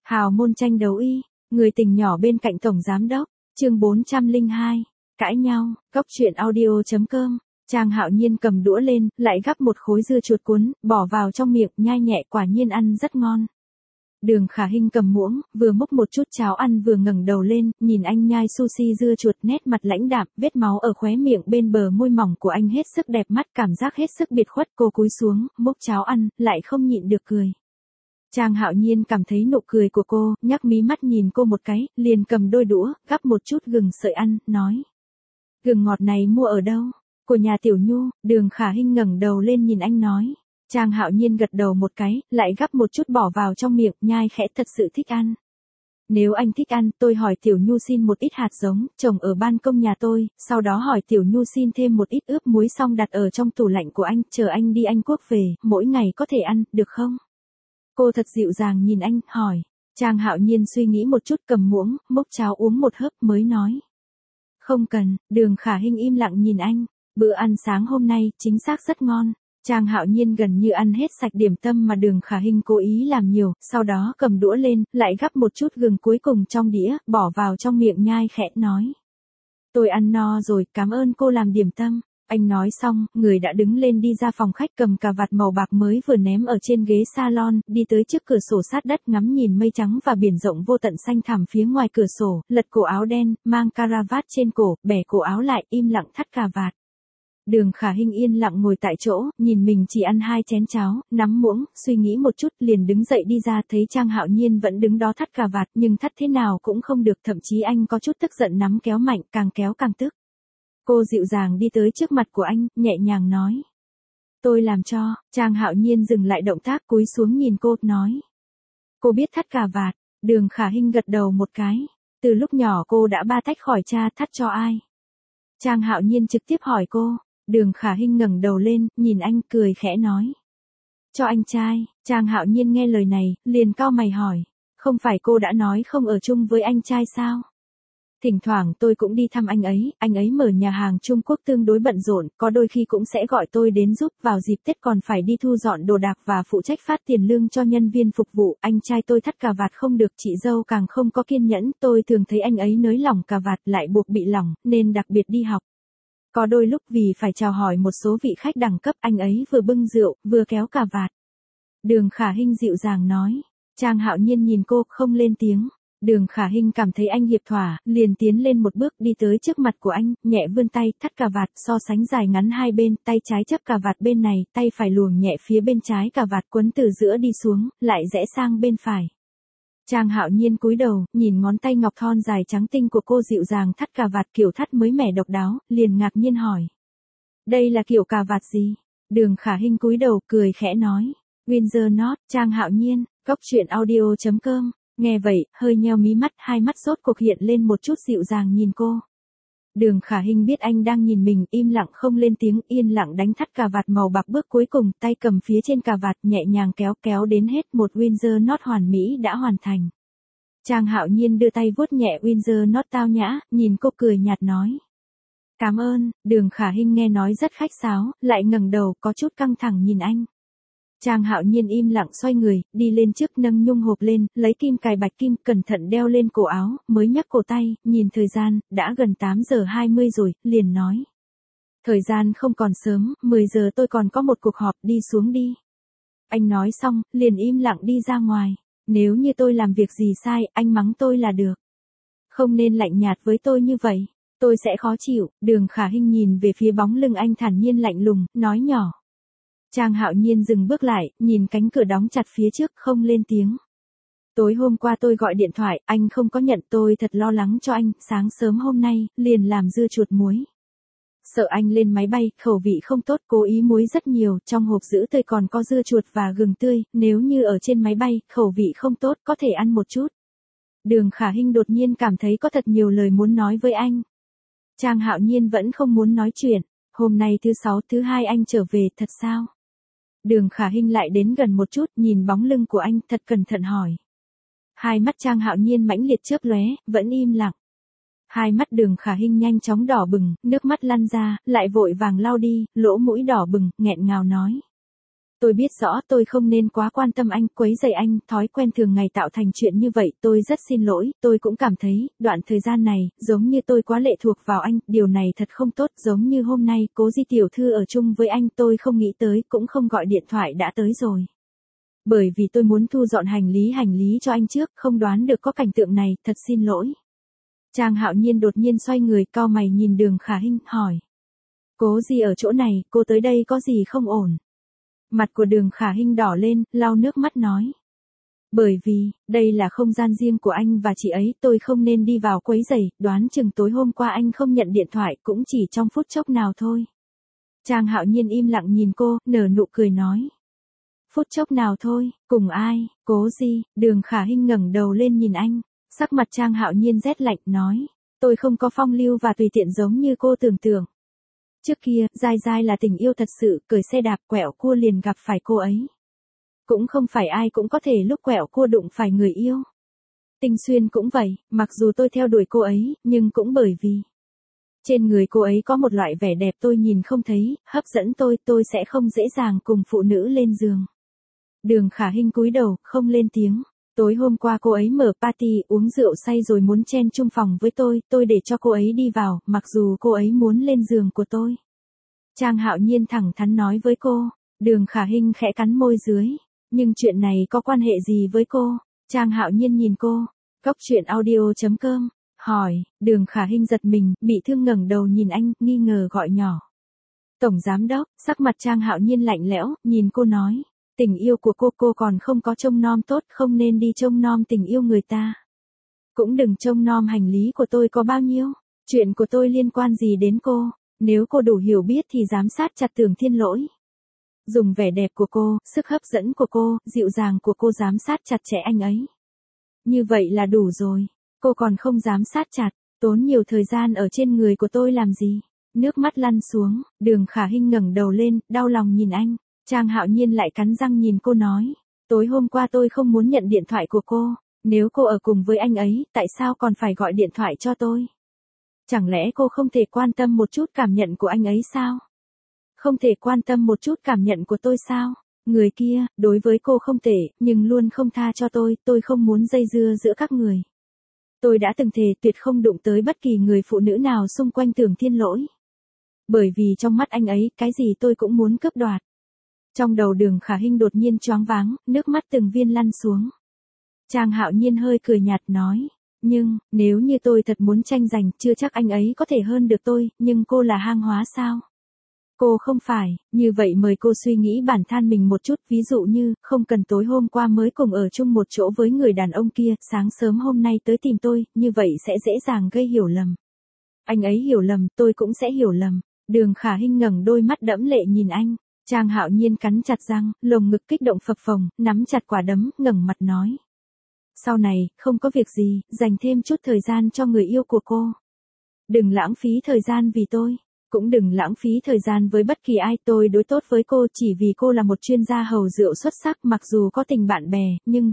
Hào môn tranh đấu y, người tình nhỏ bên cạnh tổng giám đốc, chương 402, cãi nhau, góc truyện audio.com. Trang Hạo Nhiên cầm đũa lên, lại gắp một khối dưa chuột cuốn, bỏ vào trong miệng, nhai nhẹ, quả nhiên ăn rất ngon. Đường Khả Hinh cầm muỗng, vừa múc một chút cháo ăn vừa ngẩng đầu lên, nhìn anh nhai sushi dưa chuột, nét mặt lãnh đạm, vết máu ở khóe miệng bên bờ môi mỏng của anh hết sức đẹp mắt, cảm giác hết sức biệt khuất. Cô cúi xuống, múc cháo ăn, lại không nhịn được cười. Trang Hạo Nhiên cảm thấy nụ cười của cô, nhắc mí mắt nhìn cô một cái, liền cầm đôi đũa, gắp một chút gừng sợi ăn, nói. Gừng ngọt này mua ở đâu? Của nhà Tiểu Nhu. Đường Khả Hinh ngẩng đầu lên nhìn anh nói. Trang Hạo Nhiên gật đầu một cái, lại gắp một chút bỏ vào trong miệng, nhai khẽ, thật sự thích ăn. Nếu anh thích ăn, tôi hỏi Tiểu Nhu xin một ít hạt giống, trồng ở ban công nhà tôi, sau đó hỏi Tiểu Nhu xin thêm một ít ướp muối xong đặt ở trong tủ lạnh của anh, chờ anh đi Anh Quốc về, mỗi ngày có thể ăn, được không? Cô thật dịu dàng nhìn anh, hỏi. Trang Hạo Nhiên suy nghĩ một chút, cầm muỗng, múc cháo uống một hớp mới nói. Không cần. Đường Khả Hinh im lặng nhìn anh. Bữa ăn sáng hôm nay, chính xác rất ngon. Trang Hạo Nhiên gần như ăn hết sạch điểm tâm mà Đường Khả Hinh cố ý làm nhiều, sau đó cầm đũa lên, lại gắp một chút gừng cuối cùng trong đĩa, bỏ vào trong miệng nhai khẽ, nói. Tôi ăn no rồi, cảm ơn cô làm điểm tâm. Anh nói xong, người đã đứng lên đi ra phòng khách, cầm cà vạt màu bạc mới vừa ném ở trên ghế salon, đi tới trước cửa sổ sát đất, ngắm nhìn mây trắng và biển rộng vô tận xanh thẳm phía ngoài cửa sổ, lật cổ áo đen, mang caravat trên cổ, bẻ cổ áo lại, im lặng thắt cà vạt. Đường Khả Hinh yên lặng ngồi tại chỗ, nhìn mình chỉ ăn 2 chén cháo, nắm muỗng, suy nghĩ một chút, liền đứng dậy đi ra, thấy Trang Hạo Nhiên vẫn đứng đó thắt cà vạt, nhưng thắt thế nào cũng không được, thậm chí anh có chút tức giận nắm kéo mạnh, càng kéo càng tức. Cô dịu dàng đi tới trước mặt của anh, nhẹ nhàng nói. Tôi làm cho. Trang Hạo Nhiên dừng lại động tác, cúi xuống nhìn cô, nói. Cô biết thắt cà vạt. Đường Khả Hinh gật đầu một cái. Từ lúc nhỏ cô đã ba tách khỏi cha, thắt cho ai? Trang Hạo Nhiên trực tiếp hỏi cô. Đường Khả Hinh ngẩng đầu lên, nhìn anh, cười khẽ nói. Cho anh trai. Trang Hạo Nhiên nghe lời này, liền cau mày hỏi. Không phải cô đã nói không ở chung với anh trai sao? Thỉnh thoảng tôi cũng đi thăm anh ấy mở nhà hàng Trung Quốc tương đối bận rộn, có đôi khi cũng sẽ gọi tôi đến giúp, vào dịp Tết còn phải đi thu dọn đồ đạc và phụ trách phát tiền lương cho nhân viên phục vụ. Anh trai tôi thắt cà vạt không được, chị dâu càng không có kiên nhẫn, tôi thường thấy anh ấy nới lỏng cà vạt lại buộc bị lỏng, nên đặc biệt đi học. Có đôi lúc vì phải chào hỏi một số vị khách đẳng cấp, anh ấy vừa bưng rượu, vừa kéo cà vạt. Đường Khả Hinh dịu dàng nói. Trang Hạo Nhiên nhìn cô, không lên tiếng. Đường Khả Hinh cảm thấy anh hiệp thỏa, liền tiến lên một bước, đi tới trước mặt của anh, nhẹ vươn tay, thắt cà vạt, so sánh dài ngắn hai bên, tay trái chấp cà vạt bên này, tay phải luồn nhẹ phía bên trái cà vạt, quấn từ giữa đi xuống, lại rẽ sang bên phải. Trang Hạo Nhiên cúi đầu, nhìn ngón tay ngọc thon dài trắng tinh của cô dịu dàng thắt cà vạt kiểu thắt mới mẻ độc đáo, liền ngạc nhiên hỏi. Đây là kiểu cà vạt gì? Đường Khả Hinh cúi đầu, cười khẽ nói. Windsor Knot. Trang Hạo Nhiên, góc truyện audio.com. Nghe vậy, hơi nheo mí mắt, hai mắt rốt cuộc hiện lên một chút dịu dàng nhìn cô. Đường Khả Hinh biết anh đang nhìn mình, im lặng không lên tiếng, yên lặng đánh thắt cà vạt màu bạc bước cuối cùng, tay cầm phía trên cà vạt, nhẹ nhàng kéo đến hết, một Windsor Knot hoàn mỹ đã hoàn thành. Trang Hạo Nhiên đưa tay vuốt nhẹ Windsor Knot tao nhã, nhìn cô cười nhạt nói. Cảm ơn. Đường Khả Hinh nghe nói rất khách sáo, lại ngẩng đầu, có chút căng thẳng nhìn anh. Trang Hạo Nhiên im lặng xoay người, đi lên trước nâng nhung hộp lên, lấy kim cài bạch kim, cẩn thận đeo lên cổ áo, mới nhấc cổ tay, nhìn thời gian, đã gần 8 giờ 20 rồi, liền nói. Thời gian không còn sớm, 10 giờ tôi còn có một cuộc họp, đi xuống đi. Anh nói xong, liền im lặng đi ra ngoài. Nếu như tôi làm việc gì sai, anh mắng tôi là được. Không nên lạnh nhạt với tôi như vậy, tôi sẽ khó chịu. Đường Khả Hinh nhìn về phía bóng lưng anh thản nhiên lạnh lùng, nói nhỏ. Trang Hạo Nhiên dừng bước lại, nhìn cánh cửa đóng chặt phía trước, không lên tiếng. Tối hôm qua tôi gọi điện thoại, anh không có nhận, tôi thật lo lắng cho anh, sáng sớm hôm nay, liền làm dưa chuột muối. Sợ anh lên máy bay, khẩu vị không tốt, cố ý muối rất nhiều, trong hộp giữ tươi còn có dưa chuột và gừng tươi, nếu như ở trên máy bay, khẩu vị không tốt, có thể ăn một chút. Đường Khả Hinh đột nhiên cảm thấy có thật nhiều lời muốn nói với anh. Trang Hạo Nhiên vẫn không muốn nói chuyện, hôm nay thứ 6, thứ 2 anh trở về, thật sao? Đường Khả Hinh lại đến gần một chút, nhìn bóng lưng của anh, thật cẩn thận hỏi. Hai mắt Trang Hạo Nhiên mãnh liệt chớp lóe, vẫn im lặng. Hai mắt Đường Khả Hinh nhanh chóng đỏ bừng, nước mắt lăn ra, lại vội vàng lau đi, lỗ mũi đỏ bừng, nghẹn ngào nói. Tôi biết rõ tôi không nên quá quan tâm anh, quấy rầy anh, thói quen thường ngày tạo thành chuyện như vậy, tôi rất xin lỗi, tôi cũng cảm thấy, đoạn thời gian này, giống như tôi quá lệ thuộc vào anh, điều này thật không tốt, giống như hôm nay, Cố Di tiểu thư ở chung với anh, tôi không nghĩ tới, cũng không gọi điện thoại đã tới rồi. Bởi vì tôi muốn thu dọn hành lý cho anh trước, không đoán được có cảnh tượng này, thật xin lỗi. Trang Hạo Nhiên đột nhiên xoay người, cau mày nhìn Đường Khả Hinh, hỏi. Cố Di ở chỗ này, cô tới đây có gì không ổn? Mặt của Đường Khả Hinh đỏ lên, lau nước mắt nói. Bởi vì, đây là không gian riêng của anh và chị ấy, tôi không nên đi vào quấy rầy, đoán chừng tối hôm qua anh không nhận điện thoại cũng chỉ trong phút chốc nào thôi. Trang Hạo Nhiên im lặng nhìn cô, nở nụ cười nói. Phút chốc nào thôi, cùng ai, Cố Di, Đường Khả Hinh ngẩng đầu lên nhìn anh, sắc mặt Trang Hạo Nhiên rét lạnh, nói. Tôi không có phong lưu và tùy tiện giống như cô tưởng tượng. Trước kia, Giai Giai là tình yêu thật sự, cởi xe đạp quẹo cua liền gặp phải cô ấy. Cũng không phải ai cũng có thể lúc quẹo cua đụng phải người yêu. Tinh Xuyên cũng vậy, mặc dù tôi theo đuổi cô ấy, nhưng cũng bởi vì trên người cô ấy có một loại vẻ đẹp tôi nhìn không thấy, hấp dẫn tôi sẽ không dễ dàng cùng phụ nữ lên giường. Đường Khả Hinh cúi đầu, không lên tiếng. Tối hôm qua cô ấy mở party, uống rượu say rồi muốn chen chung phòng với tôi để cho cô ấy đi vào, mặc dù cô ấy muốn lên giường của tôi. Trang Hạo Nhiên thẳng thắn nói với cô, Đường Khả Hinh khẽ cắn môi dưới, nhưng chuyện này có quan hệ gì với cô? Trang Hạo Nhiên nhìn cô, Cốc Truyện Audio.com, hỏi, Đường Khả Hinh giật mình, bị thương ngẩng đầu nhìn anh, nghi ngờ gọi nhỏ. Tổng Giám Đốc, sắc mặt Trang Hạo Nhiên lạnh lẽo, nhìn cô nói. Tình yêu của cô còn không có trông nom tốt, không nên đi trông nom tình yêu người ta. Cũng đừng trông nom hành lý của tôi có bao nhiêu. Chuyện của tôi liên quan gì đến cô, nếu cô đủ hiểu biết thì giám sát chặt Tưởng Thiên Lỗi. Dùng vẻ đẹp của cô, sức hấp dẫn của cô, dịu dàng của cô giám sát chặt chẽ anh ấy. Như vậy là đủ rồi, cô còn không giám sát chặt, tốn nhiều thời gian ở trên người của tôi làm gì. Nước mắt lăn xuống, Đường Khả Hinh ngẩng đầu lên, đau lòng nhìn anh. Trang Hạo Nhiên lại cắn răng nhìn cô nói, tối hôm qua tôi không muốn nhận điện thoại của cô, nếu cô ở cùng với anh ấy, tại sao còn phải gọi điện thoại cho tôi? Chẳng lẽ cô không thể quan tâm một chút cảm nhận của anh ấy sao? Không thể quan tâm một chút cảm nhận của tôi sao? Người kia, đối với cô không tệ, nhưng luôn không tha cho tôi không muốn dây dưa giữa các người. Tôi đã từng thề tuyệt không đụng tới bất kỳ người phụ nữ nào xung quanh Tưởng Thiên Lỗi. Bởi vì trong mắt anh ấy, cái gì tôi cũng muốn cướp đoạt. Trong đầu Đường Khả Hinh đột nhiên choáng váng, nước mắt từng viên lăn xuống. Trang Hạo Nhiên hơi cười nhạt nói, nhưng, nếu như tôi thật muốn tranh giành, chưa chắc anh ấy có thể hơn được tôi, nhưng cô là hang hóa sao? Cô không phải, như vậy mời cô suy nghĩ bản thân mình một chút, ví dụ như, không cần tối hôm qua mới cùng ở chung một chỗ với người đàn ông kia, sáng sớm hôm nay tới tìm tôi, như vậy sẽ dễ dàng gây hiểu lầm. Anh ấy hiểu lầm, tôi cũng sẽ hiểu lầm. Đường Khả Hinh ngẩng đôi mắt đẫm lệ nhìn anh. Trang Hạo Nhiên cắn chặt răng, lồng ngực kích động phập phồng, nắm chặt quả đấm, ngẩng mặt nói. Sau này, không có việc gì, dành thêm chút thời gian cho người yêu của cô. Đừng lãng phí thời gian vì tôi, cũng đừng lãng phí thời gian với bất kỳ ai. Tôi đối tốt với cô chỉ vì cô là một chuyên gia hầu rượu xuất sắc, mặc dù có tình bạn bè, nhưng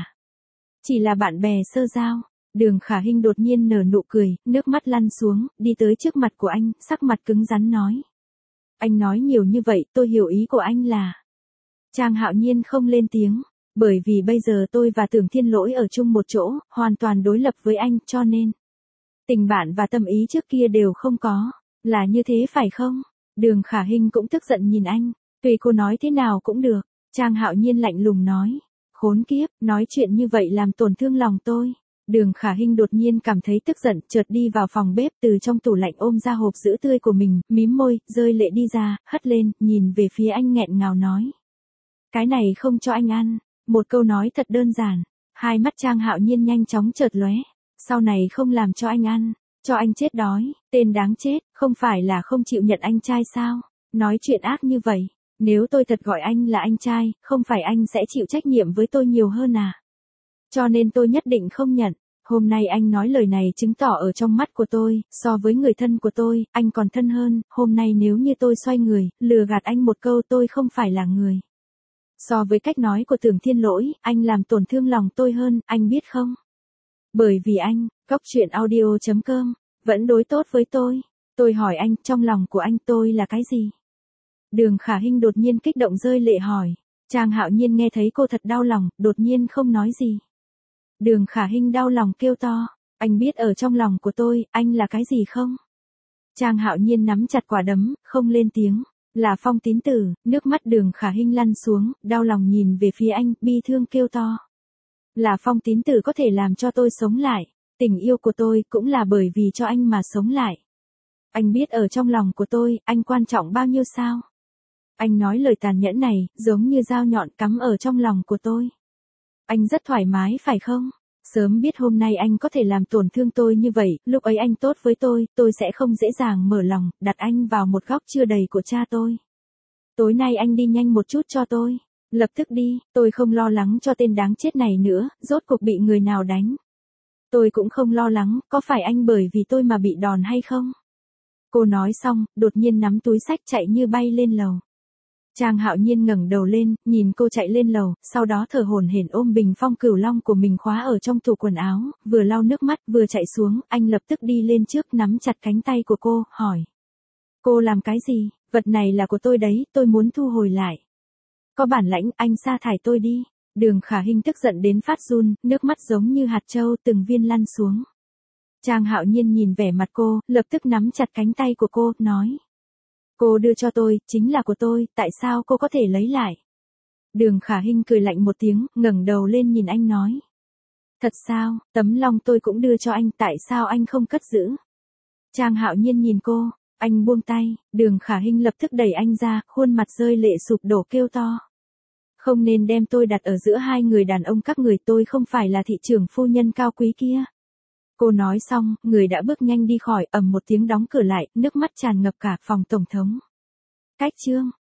chỉ là bạn bè sơ giao. Đường Khả Hinh đột nhiên nở nụ cười, nước mắt lăn xuống, đi tới trước mặt của anh, sắc mặt cứng rắn nói. Anh nói nhiều như vậy, tôi hiểu ý của anh là. Trang Hạo Nhiên không lên tiếng, bởi vì bây giờ tôi và Tưởng Thiên Lỗi ở chung một chỗ, hoàn toàn đối lập với anh, cho nên tình bạn và tâm ý trước kia đều không có, là như thế phải không? Đường Khả Hinh cũng tức giận nhìn anh, tùy cô nói thế nào cũng được. Trang Hạo Nhiên lạnh lùng nói, khốn kiếp, nói chuyện như vậy làm tổn thương lòng tôi. Đường Khả Hinh đột nhiên cảm thấy tức giận, chợt đi vào phòng bếp, từ trong tủ lạnh ôm ra hộp sữa tươi của mình, mím môi, rơi lệ đi ra, hất lên, nhìn về phía anh nghẹn ngào nói. Cái này không cho anh ăn, một câu nói thật đơn giản, hai mắt Trang Hạo Nhiên nhanh chóng chợt lóe, sau này không làm cho anh ăn, cho anh chết đói, tên đáng chết, không phải là không chịu nhận anh trai sao, nói chuyện ác như vậy, nếu tôi thật gọi anh là anh trai, không phải anh sẽ chịu trách nhiệm với tôi nhiều hơn à? Cho nên tôi nhất định không nhận. Hôm nay anh nói lời này chứng tỏ ở trong mắt của tôi, so với người thân của tôi, anh còn thân hơn. Hôm nay nếu như tôi xoay người, lừa gạt anh một câu tôi không phải là người. So với cách nói của Tưởng Thiên Lỗi, anh làm tổn thương lòng tôi hơn, anh biết không? Bởi vì anh, Cốc Truyện Audio.com, vẫn đối tốt với tôi. Tôi hỏi anh, trong lòng của anh tôi là cái gì? Đường Khả Hinh đột nhiên kích động rơi lệ hỏi. Trang Hạo Nhiên nghe thấy cô thật đau lòng, đột nhiên không nói gì. Đường Khả Hinh đau lòng kêu to, anh biết ở trong lòng của tôi, anh là cái gì không? Trang Hạo Nhiên nắm chặt quả đấm, không lên tiếng. Là Phong Tín Tử, nước mắt Đường Khả Hinh lăn xuống, đau lòng nhìn về phía anh, bi thương kêu to. Là Phong Tín Tử có thể làm cho tôi sống lại. Tình yêu của tôi cũng là bởi vì cho anh mà sống lại. Anh biết ở trong lòng của tôi, anh quan trọng bao nhiêu sao? Anh nói lời tàn nhẫn này, giống như dao nhọn cắm ở trong lòng của tôi. Anh rất thoải mái phải không? Sớm biết hôm nay anh có thể làm tổn thương tôi như vậy, lúc ấy anh tốt với tôi sẽ không dễ dàng mở lòng, đặt anh vào một góc chưa đầy của cha tôi. Tối nay anh đi nhanh một chút cho tôi. Lập tức đi, tôi không lo lắng cho tên đáng chết này nữa, rốt cuộc bị người nào đánh. Tôi cũng không lo lắng, có phải anh bởi vì tôi mà bị đòn hay không? Cô nói xong, đột nhiên nắm túi xách chạy như bay lên lầu. Trang Hạo Nhiên ngẩng đầu lên, nhìn cô chạy lên lầu, sau đó thở hổn hển ôm bình phong cửu long của mình khóa ở trong tủ quần áo, vừa lau nước mắt vừa chạy xuống, anh lập tức đi lên trước nắm chặt cánh tay của cô, hỏi. Cô làm cái gì? Vật này là của tôi đấy, tôi muốn thu hồi lại. Có bản lãnh, anh sa thải tôi đi. Đường Khả Hinh tức giận đến phát run, nước mắt giống như hạt châu từng viên lăn xuống. Trang Hạo Nhiên nhìn vẻ mặt cô, lập tức nắm chặt cánh tay của cô, nói. Cô đưa cho tôi, chính là của tôi, tại sao cô có thể lấy lại? Đường Khả Hinh cười lạnh một tiếng, ngẩng đầu lên nhìn anh nói. Thật sao, tấm long tôi cũng đưa cho anh, tại sao anh không cất giữ? Trang Hạo Nhiên nhìn cô, anh buông tay, Đường Khả Hinh lập tức đẩy anh ra, khuôn mặt rơi lệ sụp đổ kêu to. Không nên đem tôi đặt ở giữa hai người đàn ông các người, tôi không phải là thị trưởng phu nhân cao quý kia. Cô nói xong, người đã bước nhanh đi khỏi, ầm một tiếng đóng cửa lại, nước mắt tràn ngập cả phòng tổng thống. Cách chương